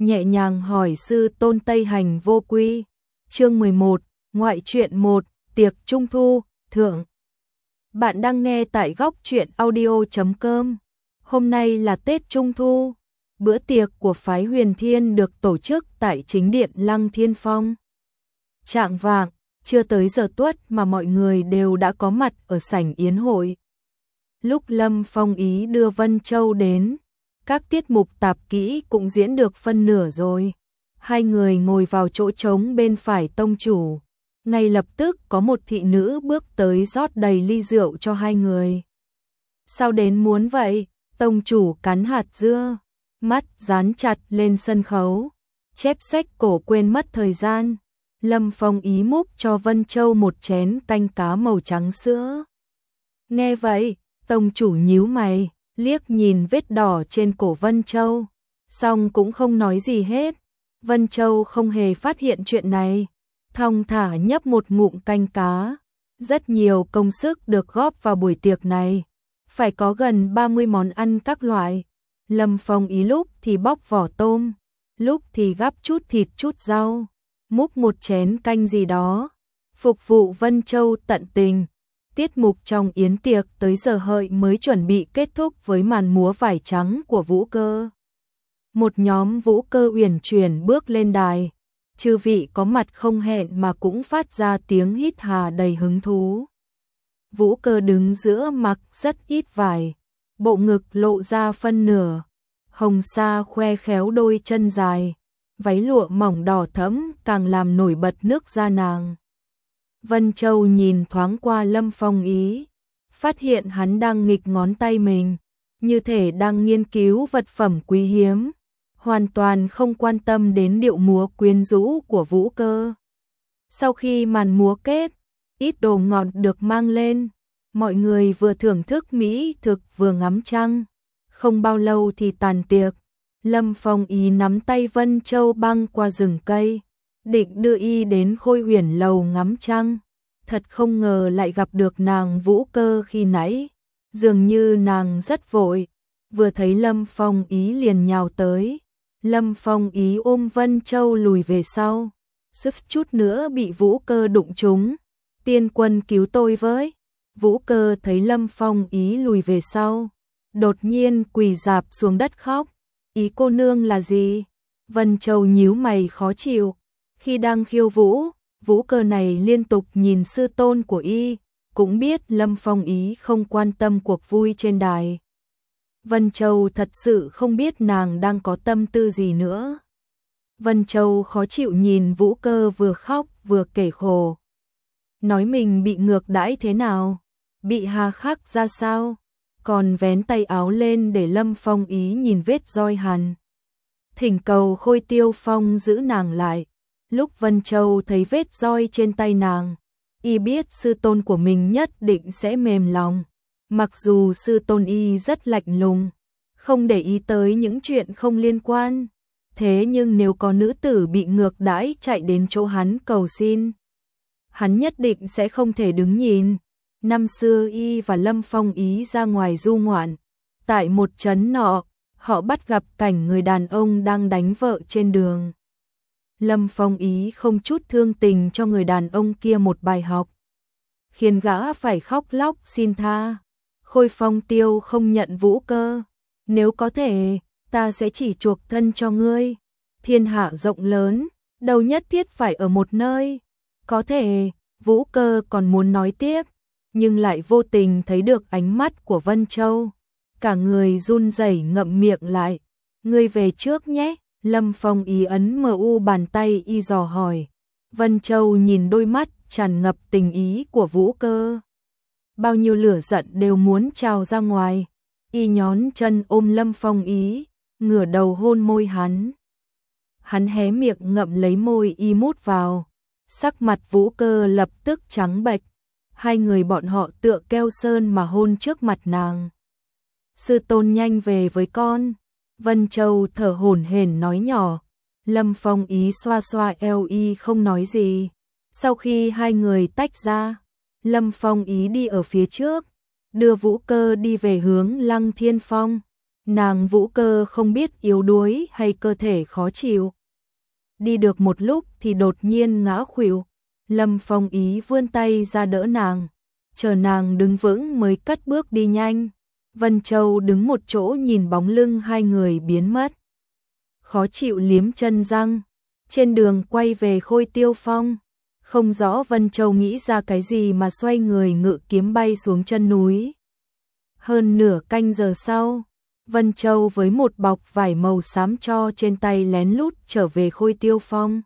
nhẹ nhàng hỏi sư tôn Tây Hành Vô Quy. Chương 11, ngoại truyện 1, tiệc trung thu, thượng. Bạn đang nghe tại góc truyện audio.com. Hôm nay là Tết Trung Thu. Bữa tiệc của phái Huyền Thiên được tổ chức tại chính điện Lăng Thiên Phong. Chạng vạng, chưa tới giờ tuất mà mọi người đều đã có mặt ở sảnh yến hội. Lúc Lâm Phong ý đưa Vân Châu đến, các tiết mục tạp kỹ cũng diễn được phân nửa rồi. Hai người ngồi vào chỗ trống bên phải tông chủ. Ngay lập tức có một thị nữ bước tới rót đầy ly rượu cho hai người. Sao đến muốn vậy? Tông chủ cắn hạt dưa, mắt dán chặt lên sân khấu, chép sách cổ quên mất thời gian. Lâm Phong ý múc cho Vân Châu một chén canh cá màu trắng sữa. Nghe vậy, tông chủ nhíu mày, liếc nhìn vết đỏ trên cổ Vân Châu, xong cũng không nói gì hết. Vân Châu không hề phát hiện chuyện này, thong thả nhấp một ngụm canh cá. Rất nhiều công sức được góp vào buổi tiệc này, phải có gần 30 món ăn các loại. Lâm Phong ý lúc thì bóc vỏ tôm, lúc thì gắp chút thịt chút rau, múc một chén canh gì đó, phục vụ Vân Châu tận tình. Tiết mục trong yến tiệc tới giờ hợi mới chuẩn bị kết thúc với màn múa vải trắng của vũ cơ. Một nhóm vũ cơ uyển chuyển bước lên đài, chư vị có mặt không hẹn mà cũng phát ra tiếng hít hà đầy hứng thú. Vũ cơ đứng giữa mặc rất ít vải, bộ ngực lộ ra phân nửa, hồng sa khoe khéo đôi chân dài, váy lụa mỏng đỏ thẫm càng làm nổi bật nước da nàng. Vân Châu nhìn thoáng qua Lâm Phong ý, phát hiện hắn đang nghịch ngón tay mình, như thể đang nghiên cứu vật phẩm quý hiếm, hoàn toàn không quan tâm đến điệu múa quyến rũ của vũ cơ. Sau khi màn múa kết, ít đồ ngọt được mang lên, mọi người vừa thưởng thức mỹ thực vừa ngắm trăng. Không bao lâu thì tàn tiệc, Lâm Phong ý nắm tay Vân Châu băng qua rừng cây, định đưa y đến Khôi Huyền lầu ngắm trăng. Thật không ngờ lại gặp được nàng vũ cơ khi nãy, dường như nàng rất vội, vừa thấy Lâm Phong ý liền nhào tới. Lâm Phong ý ôm Vân Châu lùi về sau, suýt chút nữa bị vũ cơ đụng trúng. Tiên quân cứu tôi với. Vũ cơ thấy Lâm Phong ý lùi về sau, đột nhiên quỳ rạp xuống đất khóc. Ý cô nương là gì? Vân Châu nhíu mày khó chịu. Khi đang khiêu vũ, vũ cơ này liên tục nhìn sư tôn của y, cũng biết Lâm Phong ý không quan tâm cuộc vui trên đài. Vân Châu thật sự không biết nàng đang có tâm tư gì nữa. Vân Châu khó chịu nhìn vũ cơ vừa khóc vừa kể khổ. Nói mình bị ngược đãi thế nào, bị hà khắc ra sao, còn vén tay áo lên để Lâm Phong ý nhìn vết roi hằn. Thỉnh cầu Khôi Tiêu Phong giữ nàng lại. Lúc Vân Châu thấy vết roi trên tay nàng, y biết sư tôn của mình nhất định sẽ mềm lòng. Mặc dù sư tôn y rất lạnh lùng, không để ý tới những chuyện không liên quan, thế nhưng nếu có nữ tử bị ngược đãi chạy đến chỗ hắn cầu xin, hắn nhất định sẽ không thể đứng nhìn. Năm xưa y và Lâm Phong ý ra ngoài du ngoạn, tại một trấn nọ, họ bắt gặp cảnh người đàn ông đang đánh vợ trên đường. Lâm Phong ý không chút thương tình cho người đàn ông kia một bài học, khiến gã phải khóc lóc xin tha. Khôi Phong Tiêu không nhận vũ cơ, nếu có thể, ta sẽ chỉ chuộc thân cho ngươi. Thiên hạ rộng lớn, đâu nhất thiết phải ở một nơi. Có thể, vũ cơ còn muốn nói tiếp, nhưng lại vô tình thấy được ánh mắt của Vân Châu. Cả người run rẩy ngậm miệng lại. Ngươi về trước nhé. Lâm Phong ý ấn mu bàn tay y dò hỏi. Vân Châu nhìn đôi mắt tràn ngập tình ý của vũ cơ, bao nhiêu lửa giận đều muốn trào ra ngoài. Y nhón chân ôm Lâm Phong ý, ngửa đầu hôn môi hắn. Hắn hé miệng ngậm lấy môi y mút vào, sắc mặt vũ cơ lập tức trắng bệch. Hai người bọn họ tựa keo sơn mà hôn trước mặt nàng. Sư tôn nhanh về với con. Vân Châu thở hổn hển nói nhỏ. Lâm Phong ý xoa xoa eo y không nói gì. Sau khi hai người tách ra, Lâm Phong ý đi ở phía trước, đưa vũ cơ đi về hướng Lăng Thiên Phong. Nàng Vũ Cơ không biết yếu đuối hay cơ thể khó chịu. Đi được một lúc thì đột nhiên ngã khuỵu. Lâm Phong Ý vươn tay ra đỡ nàng, chờ nàng đứng vững mới cất bước đi nhanh. Vân Châu đứng một chỗ nhìn bóng lưng hai người biến mất. Khó chịu liếm chân răng, trên đường quay về Khôi Tiêu Phong. Không rõ Vân Châu nghĩ ra cái gì mà xoay người ngự kiếm bay xuống chân núi. Hơn nửa canh giờ sau, Vân Châu với một bọc vải màu xám cho trên tay lén lút trở về Khôi Tiêu Phong.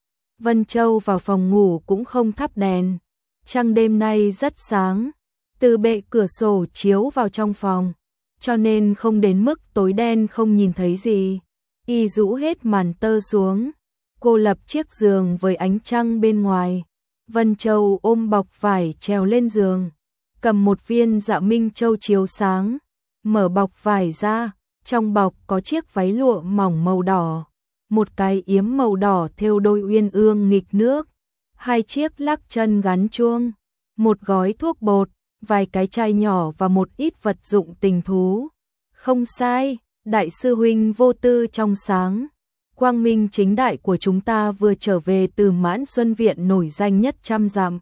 Vân Châu vào phòng ngủ cũng không thắp đèn. Trăng đêm nay rất sáng, từ bệ cửa sổ chiếu vào trong phòng, cho nên không đến mức tối đen không nhìn thấy gì. Y rũ hết màn tơ xuống, cô lập chiếc giường với ánh trăng bên ngoài. Vân Châu ôm bọc vải trèo lên giường, cầm một viên Dạ Minh Châu chiếu sáng, mở bọc vải ra, trong bọc có chiếc váy lụa mỏng màu đỏ, một cái yếm màu đỏ thêu đôi uyên ương nghịch nước, hai chiếc lắc chân gắn chuông, một gói thuốc bột, vài cái chai nhỏ và một ít vật dụng tình thú. Không sai, đại sư huynh vô tư trong sáng, quang minh chính đại của chúng ta vừa trở về từ Mãn Xuân Viện nổi danh nhất trăm dặm.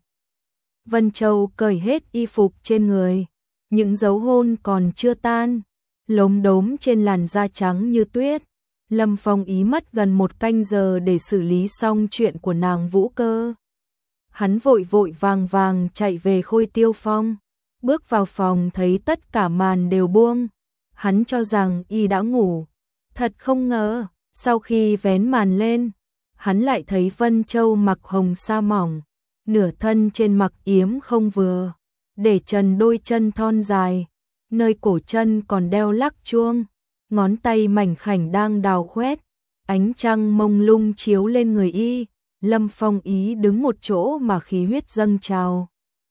Vân Châu cởi hết y phục trên người, những dấu hôn còn chưa tan, lốm đốm trên làn da trắng như tuyết. Lâm Phong Ý mất gần một canh giờ để xử lý xong chuyện của nàng Vũ Cơ. Hắn vội vội vàng vàng chạy về Khôi Tiêu Phong, bước vào phòng thấy tất cả màn đều buông. Hắn cho rằng y đã ngủ, thật không ngờ, sau khi vén màn lên, hắn lại thấy Vân Châu mặc hồng sa mỏng, nửa thân trên mặc yếm không vừa, để trần đôi chân thon dài, nơi cổ chân còn đeo lắc chuông, ngón tay mảnh khảnh đang đào khoét, ánh trăng mông lung chiếu lên người y. Lâm Phong Ý đứng một chỗ mà khí huyết dâng trào.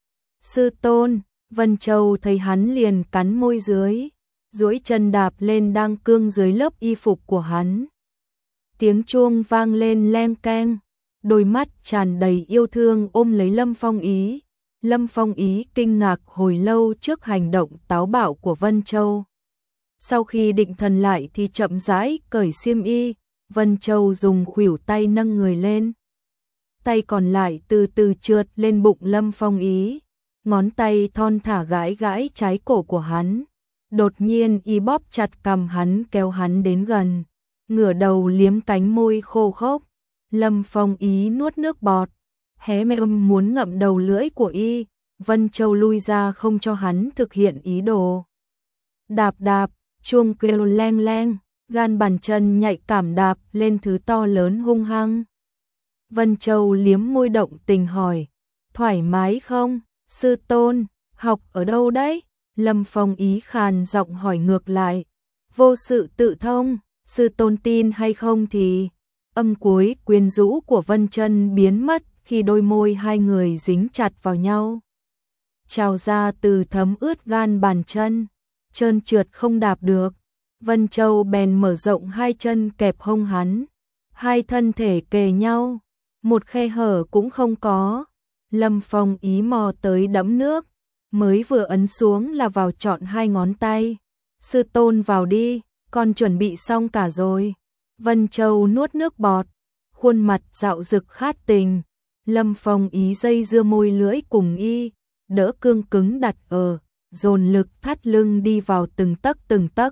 Sư tôn, Vân Châu thấy hắn liền cắn môi dưới, duỗi chân đạp lên đang cương dưới lớp y phục của hắn. Tiếng chuông vang lên leng keng, đôi mắt tràn đầy yêu thương ôm lấy Lâm Phong Ý. Lâm Phong Ý kinh ngạc hồi lâu trước hành động táo bạo của Vân Châu. Sau khi định thần lại thì chậm rãi cởi xiêm y, Vân Châu dùng khuỷu tay nâng người lên. Tay còn lại từ từ trượt lên bụng Lâm Phong Ý, ngón tay thon thả gãi gãi trái cổ của hắn. Đột nhiên y bóp chặt cằm hắn kéo hắn đến gần, ngửa đầu liếm cánh môi khô khốc. Lâm Phong Ý nuốt nước bọt, hé miệng muốn ngậm đầu lưỡi của y. Vân Châu lui ra không cho hắn thực hiện ý đồ. Đạp đạp, chuông kêu leng leng, gan bàn chân nhạy cảm đạp lên thứ to lớn hung hăng. Vân Châu liếm môi động tình hỏi, thoải mái không, sư tôn, học ở đâu đấy? Lâm Phong Ý khàn giọng hỏi ngược lại, vô sự tự thông, sư tôn tin hay không thì... Âm cuối quyến rũ của Vân Chân biến mất khi đôi môi hai người dính chặt vào nhau. Trào ra từ thấm ướt gan bàn chân, trơn trượt không đạp được. Vân Châu bèn mở rộng hai chân kẹp hông hắn, hai thân thể kề nhau, một khe hở cũng không có. Lâm Phong Ý mò tới đẫm nước, mới vừa ấn xuống là vào trọn hai ngón tay. Sư tôn vào đi, con chuẩn bị xong cả rồi. Vân Châu nuốt nước bọt, khuôn mặt dạo dực khát tình. Lâm Phong Ý dây dưa môi lưỡi cùng y, đỡ cương cứng đặt ở, dồn lực thắt lưng đi vào từng tấc từng tấc.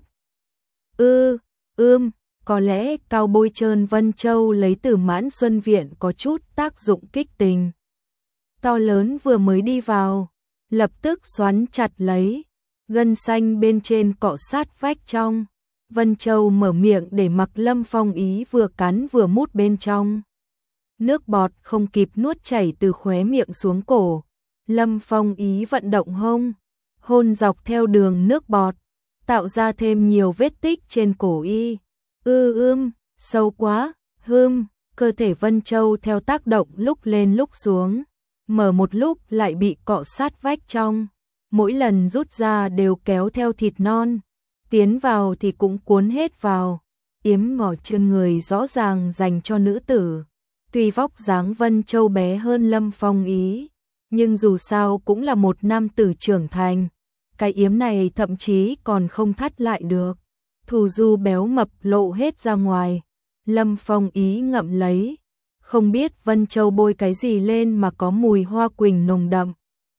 Có lẽ cao bôi trơn Vân Châu lấy từ Mãn Xuân Viện có chút tác dụng kích tình. To lớn vừa mới đi vào, lập tức xoắn chặt lấy, gân xanh bên trên cọ sát vách trong. Vân Châu mở miệng để mặc Lâm Phong Ý vừa cắn vừa mút bên trong. Nước bọt không kịp nuốt chảy từ khóe miệng xuống cổ. Lâm Phong Ý vận động hôn dọc theo đường nước bọt, tạo ra thêm nhiều vết tích trên cổ y. Sâu quá, cơ thể Vân Châu theo tác động lúc lên lúc xuống, mở một lúc lại bị cọ sát vách trong. Mỗi lần rút ra đều kéo theo thịt non, tiến vào thì cũng cuốn hết vào. Yếm ngỏ chân người rõ ràng dành cho nữ tử. Tuy vóc dáng Vân Châu bé hơn Lâm Phong Ý, nhưng dù sao cũng là một nam tử trưởng thành. Cái yếm này thậm chí còn không thắt lại được. Thù du béo mập lộ hết ra ngoài. Lâm Phong Ý ngậm lấy, không biết Vân Châu bôi cái gì lên mà có mùi hoa quỳnh nồng đậm.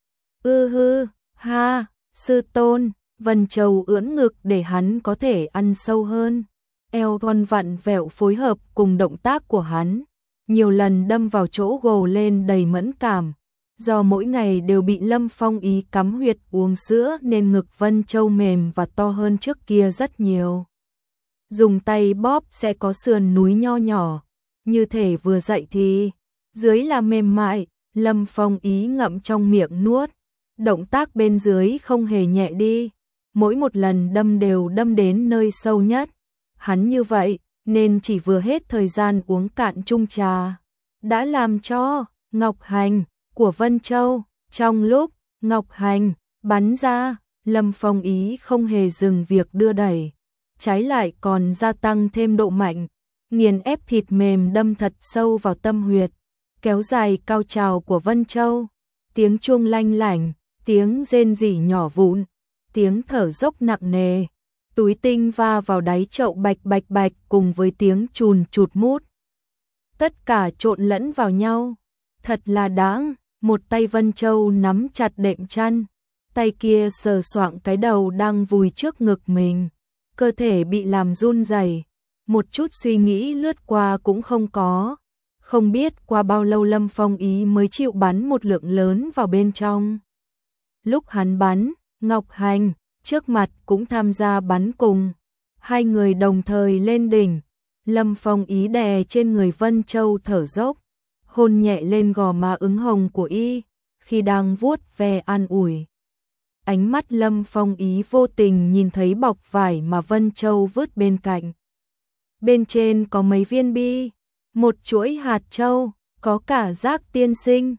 Hư, ha, sư tôn. Vân Châu ưỡn ngực để hắn có thể ăn sâu hơn. Eo thon vặn vẹo phối hợp cùng động tác của hắn, nhiều lần đâm vào chỗ gồ lên đầy mẫn cảm. Do mỗi ngày đều bị Lâm Phong Ý cắm huyệt uống sữa nên ngực Vân Châu mềm và to hơn trước kia rất nhiều. Dùng tay bóp sẽ có sườn núi nho nhỏ, như thể vừa dậy thì dưới là mềm mại. Lâm Phong Ý ngậm trong miệng nuốt, động tác bên dưới không hề nhẹ đi, mỗi một lần đâm đều đâm đến nơi sâu nhất. Hắn như vậy nên chỉ vừa hết thời gian uống cạn chung trà, đã làm cho ngọc hành của Vân Châu. Trong lúc ngọc hành bắn ra, Lâm Phong Ý không hề dừng việc đưa đẩy, trái lại còn gia tăng thêm độ mạnh, nghiền ép thịt mềm đâm thật sâu vào tâm huyệt, kéo dài cao trào của Vân Châu. Tiếng chuông lanh lảnh, tiếng rên rỉ nhỏ vụn, tiếng thở dốc nặng nề, túi tinh va vào đáy chậu bạch bạch bạch cùng với tiếng chùn chụt mút. Tất cả trộn lẫn vào nhau, thật là đáng. Một tay Vân Châu nắm chặt đệm chăn, tay kia sờ soạng cái đầu đang vùi trước ngực mình, cơ thể bị làm run rẩy, một chút suy nghĩ lướt qua cũng không có. Không biết qua bao lâu Lâm Phong Ý mới chịu bắn một lượng lớn vào bên trong. Lúc hắn bắn, Ngọc Hành trước mặt cũng tham gia bắn cùng. Hai người đồng thời lên đỉnh. Lâm Phong Ý đè trên người Vân Châu thở dốc, hôn nhẹ lên gò má ửng hồng của y, khi đang vuốt ve an ủi. Ánh mắt Lâm Phong Ý vô tình nhìn thấy bọc vải mà Vân Châu vứt bên cạnh. Bên trên có mấy viên bi, một chuỗi hạt châu, có cả giác tiên sinh,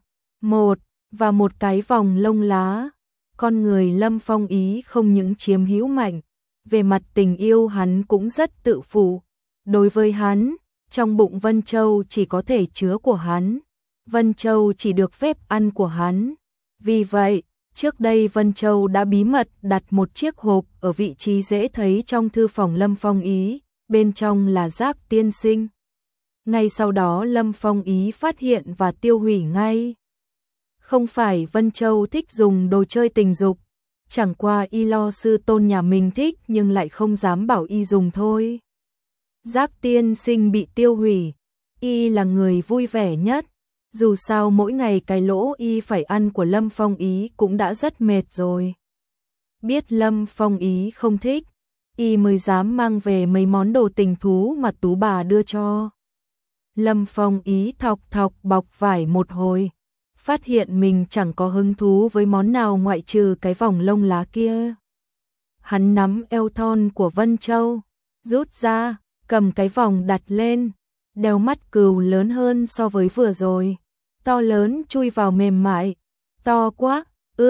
và một cái vòng lông lá. Con người Lâm Phong Ý không những chiếm hữu mạnh, về mặt tình yêu hắn cũng rất tự phụ. Đối với hắn, trong bụng Vân Châu chỉ có thể chứa của hắn, Vân Châu chỉ được phép ăn của hắn. Vì vậy, trước đây Vân Châu đã bí mật đặt một chiếc hộp ở vị trí dễ thấy trong thư phòng Lâm Phong Ý, bên trong là giác tiên sinh. Ngay sau đó Lâm Phong Ý phát hiện và tiêu hủy ngay. Không phải Vân Châu thích dùng đồ chơi tình dục, chẳng qua y lo sư tôn nhà mình thích nhưng lại không dám bảo y dùng thôi. Giác tiên sinh bị tiêu hủy, y là người vui vẻ nhất, dù sao mỗi ngày cái lỗ y phải ăn của Lâm Phong Ý cũng đã rất mệt rồi. Biết Lâm Phong Ý không thích, y mới dám mang về mấy món đồ tình thú mà tú bà đưa cho. Lâm Phong Ý thọc thọc bọc vải một hồi, phát hiện mình chẳng có hứng thú với món nào ngoại trừ cái vòng lông lá kia. Hắn nắm eo thon của Vân Châu, rút ra, cầm cái vòng đặt lên, đeo mắt cừu lớn hơn so với vừa rồi, to lớn chui vào mềm mại, to quá,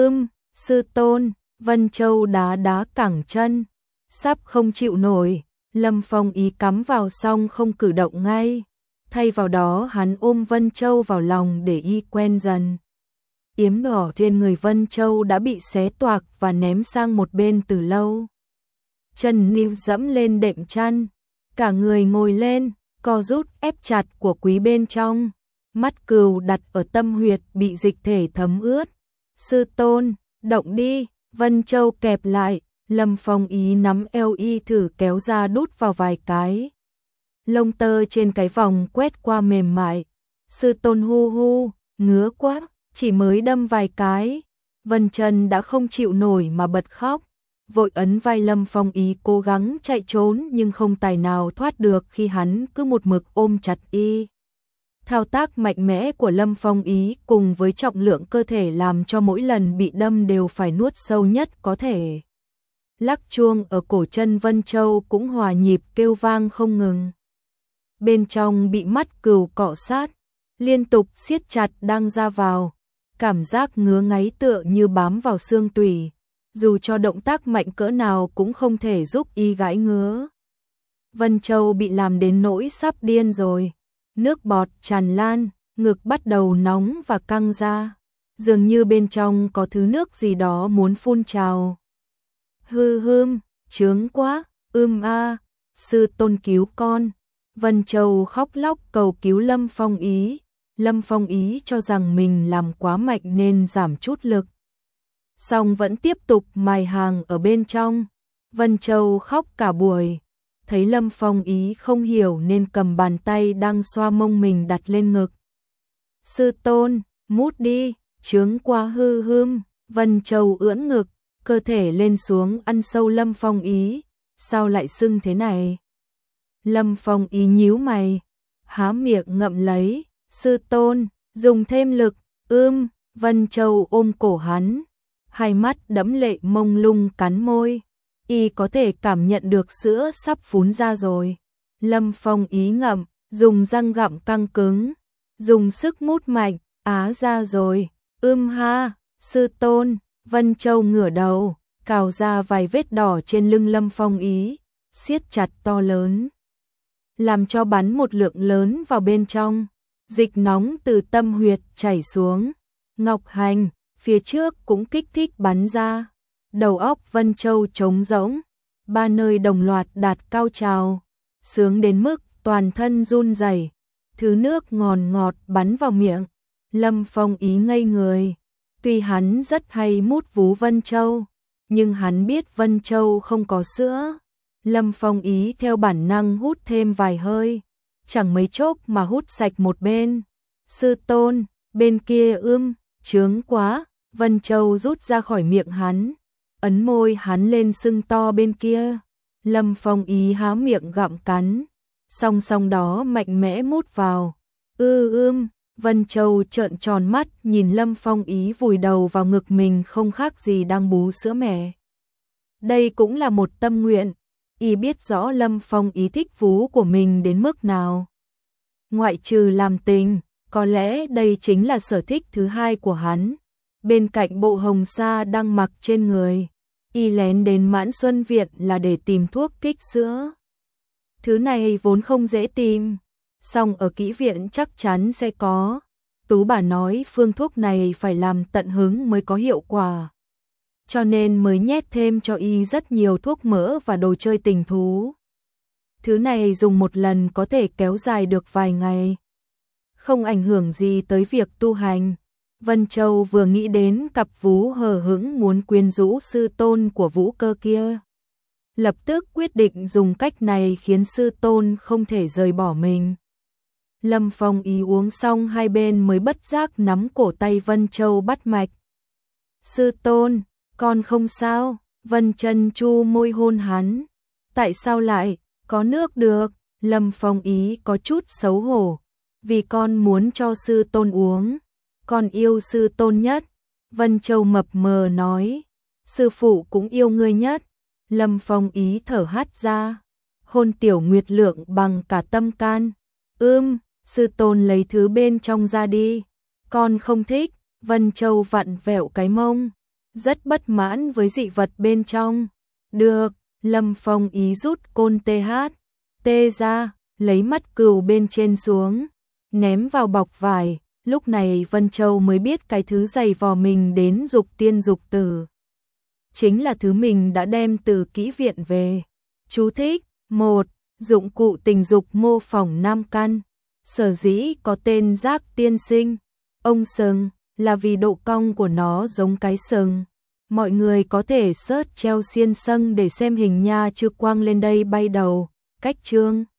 sư tôn. Vân Châu đá đá cẳng chân, sắp không chịu nổi. Lâm Phong Ý cắm vào xong không cử động ngay, thay vào đó hắn ôm Vân Châu vào lòng để y quen dần. Yếm đỏ trên người Vân Châu đã bị xé toạc và ném sang một bên từ lâu. Chân níu dẫm lên đệm chăn, cả người ngồi lên, co rút ép chặt của quý bên trong, mắt cừu đặt ở tâm huyệt bị dịch thể thấm ướt. Sư tôn, động đi. Vân Châu kẹp lại, Lâm Phong Ý nắm eo y thử kéo ra đút vào vài cái. Lông tơ trên cái vòng quét qua mềm mại. Sư tôn hu, ngứa quá, chỉ mới đâm vài cái. Vân Trần đã không chịu nổi mà bật khóc, vội ấn vai Lâm Phong Ý cố gắng chạy trốn nhưng không tài nào thoát được khi hắn cứ một mực ôm chặt y. Thao tác mạnh mẽ của Lâm Phong Ý cùng với trọng lượng cơ thể làm cho mỗi lần bị đâm đều phải nuốt sâu nhất có thể. Lắc chuông ở cổ chân Vân Châu cũng hòa nhịp kêu vang không ngừng. Bên trong bị mắt cừu cọ sát, liên tục siết chặt đang ra vào, cảm giác ngứa ngáy tựa như bám vào xương tủy, dù cho động tác mạnh cỡ nào cũng không thể giúp y gãi ngứa. Vân Châu bị làm đến nỗi sắp điên rồi. Nước bọt tràn lan, ngực bắt đầu nóng và căng ra, dường như bên trong có thứ nước gì đó muốn phun trào. Chướng quá, Sư tôn cứu con. Vân Châu khóc lóc cầu cứu Lâm Phong Ý. Lâm Phong Ý cho rằng mình làm quá mạnh nên giảm chút lực. Song vẫn tiếp tục mài hàng ở bên trong. Vân Châu khóc cả buổi. Thấy Lâm Phong Ý không hiểu nên cầm bàn tay đang xoa mông mình đặt lên ngực. Sư tôn, mút đi, chướng quá hư hưm. Vân Châu ưỡn ngực, cơ thể lên xuống ăn sâu Lâm Phong Ý. Sao lại sưng thế này? Lâm Phong Ý nhíu mày, há miệng ngậm lấy. Sư tôn, dùng thêm lực. Vân Châu ôm cổ hắn, hai mắt đẫm lệ mông lung cắn môi. Y có thể cảm nhận được sữa sắp phún ra rồi. Lâm Phong Ý ngậm, dùng răng gặm căng cứng, dùng sức mút mạnh, á ra rồi. Ha, sư tôn. Vân Châu ngửa đầu, cào ra vài vết đỏ trên lưng Lâm Phong Ý, siết chặt to lớn, làm cho bắn một lượng lớn vào bên trong. Dịch nóng từ tâm huyệt chảy xuống. Ngọc hành, phía trước cũng kích thích bắn ra. Đầu óc Vân Châu trống rỗng, ba nơi đồng loạt đạt cao trào, sướng đến mức toàn thân run rẩy. Thứ nước ngọt bắn vào miệng. Lâm Phong Ý ngây người. Tuy hắn rất hay mút vú Vân Châu, nhưng hắn biết Vân Châu không có sữa. Lâm Phong Ý theo bản năng hút thêm vài hơi, chẳng mấy chốc mà hút sạch một bên. Sư tôn, bên kia chướng quá. Vân Châu rút ra khỏi miệng hắn, ấn môi hắn lên sưng to bên kia. Lâm Phong Ý há miệng gặm cắn, song song đó mạnh mẽ mút vào. Vân Châu trợn tròn mắt nhìn Lâm Phong Ý vùi đầu vào ngực mình không khác gì đang bú sữa mẹ. Đây cũng là một tâm nguyện, y biết rõ Lâm Phong Ý thích vú của mình đến mức nào. Ngoại trừ làm tình, có lẽ đây chính là sở thích thứ hai của hắn. Bên cạnh bộ hồng sa đang mặc trên người, y lén đến Mãn Xuân Viện là để tìm thuốc kích sữa. Thứ này vốn không dễ tìm, song ở kỹ viện chắc chắn sẽ có. Tú bà nói phương thuốc này phải làm tận hứng mới có hiệu quả, cho nên mới nhét thêm cho y rất nhiều thuốc mỡ và đồ chơi tình thú. Thứ này dùng một lần có thể kéo dài được vài ngày, không ảnh hưởng gì tới việc tu hành. Vân Châu vừa nghĩ đến cặp vú hờ hững muốn quyến rũ sư tôn của Vũ Cơ kia, lập tức quyết định dùng cách này khiến sư tôn không thể rời bỏ mình. Lâm Phong Ý uống xong hai bên mới bất giác nắm cổ tay Vân Châu bắt mạch. Sư tôn, con không sao. Vân Chân chu môi hôn hắn. Tại sao lại có nước được? Lâm Phong Ý có chút xấu hổ. Vì con muốn cho sư tôn uống. Con yêu sư tôn nhất. Vân Châu mập mờ nói. Sư phụ cũng yêu ngươi nhất. Lâm Phong Ý thở hắt ra. Hôn Tiểu Nguyệt Lượng bằng cả tâm can. Sư tôn lấy thứ bên trong ra đi. Con không thích. Vân Châu vặn vẹo cái mông, rất bất mãn với dị vật bên trong. Được. Lâm Phong Ý rút côn THT ra, lấy mắt cừu bên trên xuống, ném vào bọc vải. Lúc này Vân Châu mới biết cái thứ giày vò mình đến dục tiên dục tử chính là thứ mình đã đem từ kỹ viện về. Chú thích: 1. Dụng cụ tình dục mô phỏng nam căn. Sở dĩ có tên Giác tiên sinh, ông sừng, là vì độ cong của nó giống cái sừng. Mọi người có thể search treo xiên sâng để xem hình nha, chưa quang lên đây bay đầu. Cách chương